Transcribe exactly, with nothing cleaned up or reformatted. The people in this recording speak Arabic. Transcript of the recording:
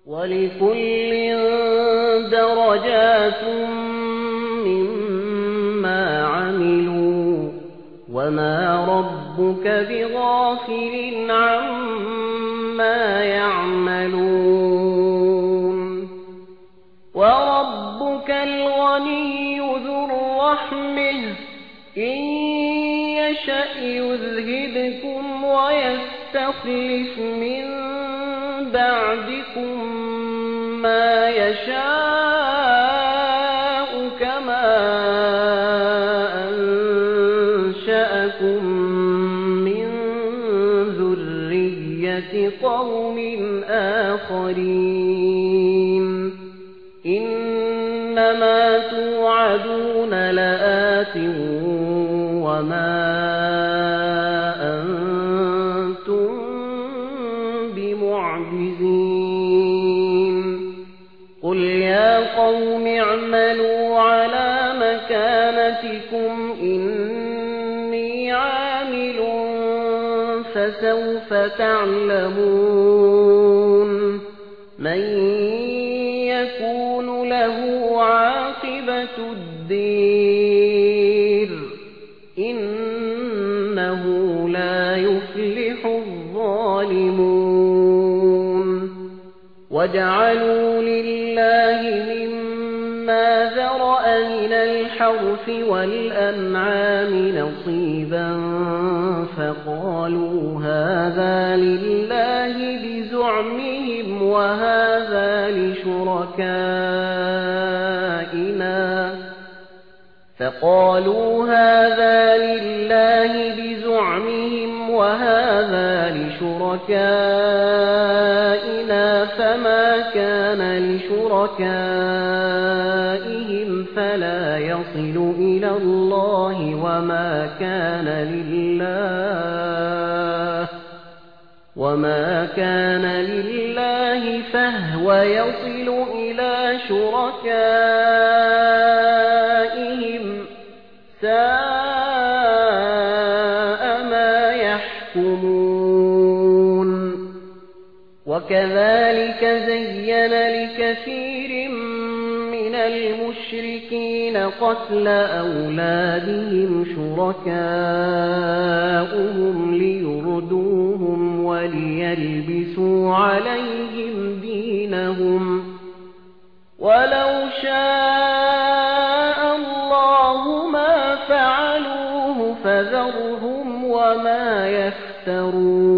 وَلِكُلٍّ دَرَجَاتٌ مِّمَّا عَمِلُوا وَمَا رَبُّكَ بِغَافِلٍ عَمَّا يَعْمَلُونَ وَرَبُّكَ الْغَنِيُّ ذُو الرَّحْمَةِ إِن يَشَأْ يُذْهِبْكُمْ وَيَسْتَخْلِفْ مِن بَعْدِكُم مَّا يَشَاءُ كَمَا أَنشَأَكُم مِّن ذُرِّيَّةِ قَوْمٍ آخَرِينَ إِنَّمَا تُوعَدُونَ لَآتٍ وَمَا أَنتُم بِمُعْجِزِينَ قُلْ يَا قَوْمِ اعْمَلُوا عَلَىٰ مَكَانَتِكُمْ إِنِّي عَامِلٌ فَسَوْفَ تَعْلَمُونَ مَن يَكُونُ لَهُ عَاقِبَةُ الدَّارِ إِنَّهُ لَا يُفْلِحُ الظَّالِمُونَ وَجَعَلُوا لِلَّهِ مِمَّا ذَرَأَ مِنَ الْحَرْثِ وَالْأَنْعَامِ نَصِيبًا فَقَالُوا هَٰذَا لِلَّهِ بِزُعْمِهِمْ وَهَٰذَا لِشُرَكَائِنَا فَقَالُوا هَٰذَا لِلَّهِ بِزُعْمِهِمْ وَهَٰذَا لِشُرَكَائِنَا فَمَا كَانَ لِشُرَكَائِهِمْ فَلَا يَصِلُ إِلَى اللَّهِ وَمَا كَانَ لِلَّهِ وَمَا كَانَ لِلَّهِ فَهُوَ يَصِلُ إِلَى شُرَكَائِهِمْ سَاءَ مَا يَحْكُمُونَ وَكَذَلِكَ زَيَّنَ لِكَثِيرٍ مِّنَ الْمُشْرِكِينَ قَتْلَ أَوْلَادِهِمْ شُرَكَاؤُهُمْ لِيُرْدُوهُمْ وَلِيَلْبِسُوا عَلَيْهِمْ دِينَهُمْ وَلَوْ شَاءَ اللَّهُ مَا فَعَلُوهُ فَذَرْهُمْ وَمَا يَفْتَرُونَ